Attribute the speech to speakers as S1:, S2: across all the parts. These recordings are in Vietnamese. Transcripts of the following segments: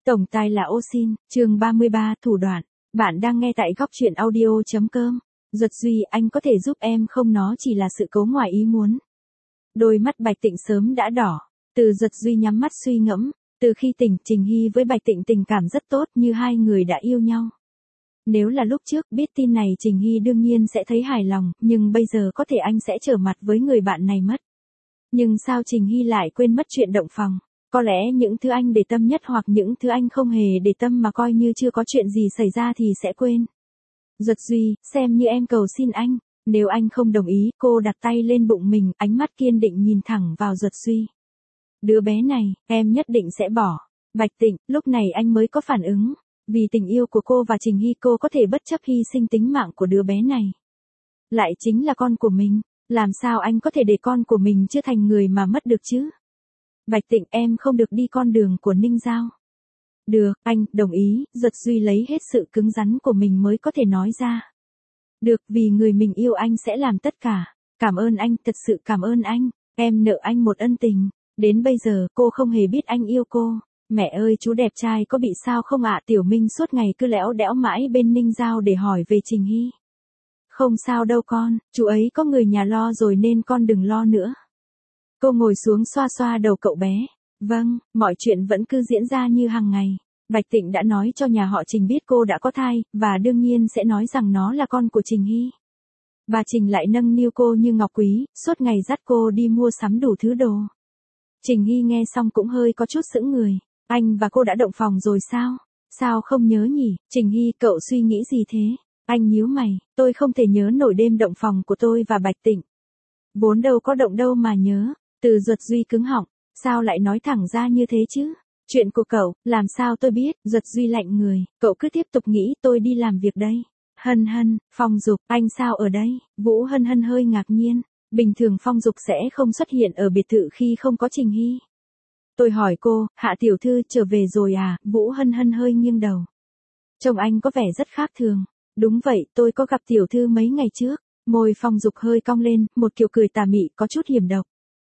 S1: Tổng tài là ô xin, chương 33, thủ đoạn. Bạn đang nghe tại góc truyện audio.com. Duật Duy, anh có thể giúp em không, nó chỉ là sự cố ngoài ý muốn. Đôi mắt Bạch Tịnh sớm đã đỏ. Từ Duật Duy nhắm mắt suy ngẫm. Từ khi tỉnh, Trình Hy với Bạch Tịnh tình cảm rất tốt, như hai người đã yêu nhau. Nếu là lúc trước biết tin này, Trình Hy đương nhiên sẽ thấy hài lòng, nhưng bây giờ có thể anh sẽ trở mặt với người bạn này mất. Nhưng sao Trình Hy lại quên mất chuyện động phòng? Có lẽ những thứ anh để tâm nhất hoặc những thứ anh không hề để tâm mà coi như chưa có chuyện gì xảy ra thì sẽ quên. Duật Duy, xem như em cầu xin anh. Nếu anh không đồng ý, cô đặt tay lên bụng mình, ánh mắt kiên định nhìn thẳng vào Duật Duy. Đứa bé này, em nhất định sẽ bỏ. Bạch Tịnh, lúc này anh mới có phản ứng. Vì tình yêu của cô và Trình Hy, cô có thể bất chấp hy sinh tính mạng của đứa bé này. Lại chính là con của mình. Làm sao anh có thể để con của mình chưa thành người mà mất được chứ? Bạch Tịnh, em không được đi con đường của Ninh Giao. Được, anh, đồng ý. Duật Duy lấy hết sự cứng rắn của mình mới có thể nói ra. Được, vì người mình yêu anh sẽ làm tất cả. Cảm ơn anh, thật sự cảm ơn anh. Em nợ anh một ân tình. Đến bây giờ, cô không hề biết anh yêu cô. Mẹ ơi, chú đẹp trai có bị sao không ạ? Tiểu Minh suốt ngày cứ lẽo đẽo mãi bên Ninh Giao để hỏi về Trình Hy. Không sao đâu con, chú ấy có người nhà lo rồi nên con đừng lo nữa. Cô ngồi xuống xoa xoa đầu cậu bé. Vâng, mọi chuyện vẫn cứ diễn ra như hàng ngày. Bạch Tịnh đã nói cho nhà họ Trình biết cô đã có thai, và đương nhiên sẽ nói rằng nó là con của Trình Hy. Bà Trình lại nâng niu cô như ngọc quý, suốt ngày dắt cô đi mua sắm đủ thứ đồ. Trình Hy nghe xong cũng hơi có chút sững người. Anh và cô đã động phòng rồi sao? Sao không nhớ nhỉ? Trình Hy, cậu suy nghĩ gì thế? Anh nhíu mày, tôi không thể nhớ nổi đêm động phòng của tôi và Bạch Tịnh. Vốn đâu có động đâu mà nhớ. Từ Duật Duy cứng họng, sao lại nói thẳng ra như thế chứ? Chuyện của cậu, làm sao tôi biết? Duật Duy lạnh người, cậu cứ tiếp tục nghĩ, tôi đi làm việc đây. Hân Hân, Phong Dục, anh sao ở đây? Vũ Hân Hân hơi ngạc nhiên, bình thường Phong Dục sẽ không xuất hiện ở biệt thự khi không có Trình Hy. Tôi hỏi cô, Hạ tiểu thư trở về rồi à? Vũ Hân Hân hơi nghiêng đầu. Trông anh có vẻ rất khác thường. Đúng vậy, tôi có gặp tiểu thư mấy ngày trước. Môi Phong Dục hơi cong lên, một kiểu cười tà mị có chút hiểm độc.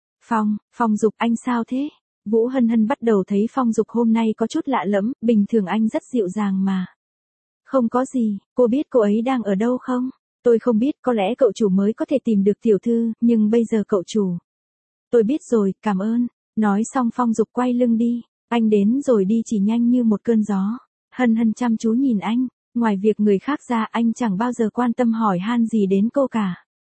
S1: Phong Dục, anh sao thế? Vũ Hân Hân bắt đầu thấy Phong Dục hôm nay có chút lạ lẫm, bình thường anh rất dịu dàng mà. Không có gì, cô biết cô ấy đang ở đâu không? Tôi không biết, có lẽ cậu chủ mới có thể tìm được tiểu thư, nhưng bây giờ cậu chủ. Tôi biết rồi, cảm ơn. Nói xong Phong Dục quay lưng đi. Anh đến rồi đi chỉ nhanh như một cơn gió. Hân Hân chăm chú nhìn anh. Ngoài việc người khác ra, anh chẳng bao giờ quan tâm hỏi han gì đến cô cả.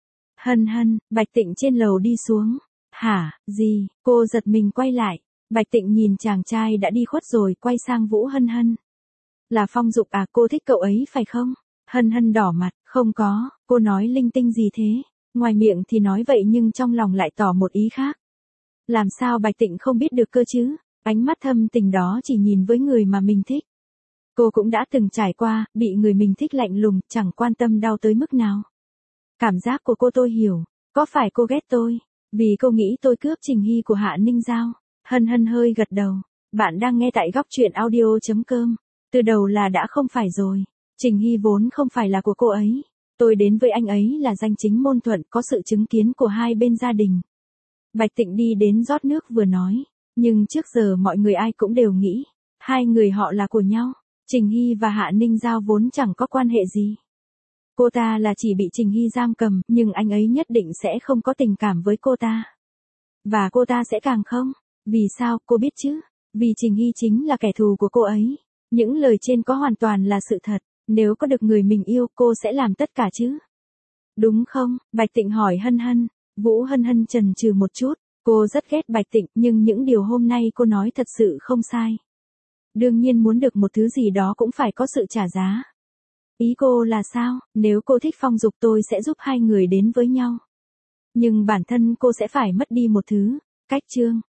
S1: Hân Hân, Bạch Tịnh trên lầu đi xuống. Hả, gì? Cô giật mình quay lại. Bạch Tịnh nhìn chàng trai đã đi khuất rồi, quay sang Vũ Hân Hân. Là Phong Dục à, cô thích cậu ấy phải không? Hân Hân đỏ mặt, không có, cô nói linh tinh gì thế? Ngoài miệng thì nói vậy nhưng trong lòng lại tỏ một ý khác. Làm sao Bạch Tịnh không biết được cơ chứ? Ánh mắt thâm tình đó chỉ nhìn với người mà mình thích. Cô cũng đã từng trải qua, bị người mình thích lạnh lùng, chẳng quan tâm đau tới mức nào. Cảm giác của cô tôi hiểu. Có phải cô ghét tôi? Vì cô nghĩ tôi cướp Trình Hy của Hạ Ninh Giao. Hân Hân hơi gật đầu. Bạn đang nghe tại góc truyện audio.com. Từ đầu là đã không phải rồi. Trình Hy vốn không phải là của cô ấy. Tôi đến với anh ấy là danh chính ngôn thuận, có sự chứng kiến của hai bên gia đình. Bạch Tịnh đi đến rót nước vừa nói. Nhưng trước giờ mọi người ai cũng đều nghĩ. Hai người họ là của nhau. Trình Hy và Hạ Ninh Giao vốn chẳng có quan hệ gì. Cô ta là chỉ bị Trình Hy giam cầm, nhưng anh ấy nhất định sẽ không có tình cảm với cô ta. Và cô ta sẽ càng không. Vì sao, cô biết chứ? Vì Trình Hy chính là kẻ thù của cô ấy. Những lời trên có hoàn toàn là sự thật. Nếu có được người mình yêu, cô sẽ làm tất cả chứ? Đúng không? Bạch Tịnh hỏi Hân Hân. Vũ Hân Hân chần chừ một chút. Cô rất ghét Bạch Tịnh, nhưng những điều hôm nay cô nói thật sự không sai. Đương nhiên muốn được một thứ gì đó cũng phải có sự trả giá. Ý cô là sao? Nếu cô thích Phong Dục, tôi sẽ giúp hai người đến với nhau. Nhưng bản thân cô sẽ phải mất đi một thứ. Cách chương.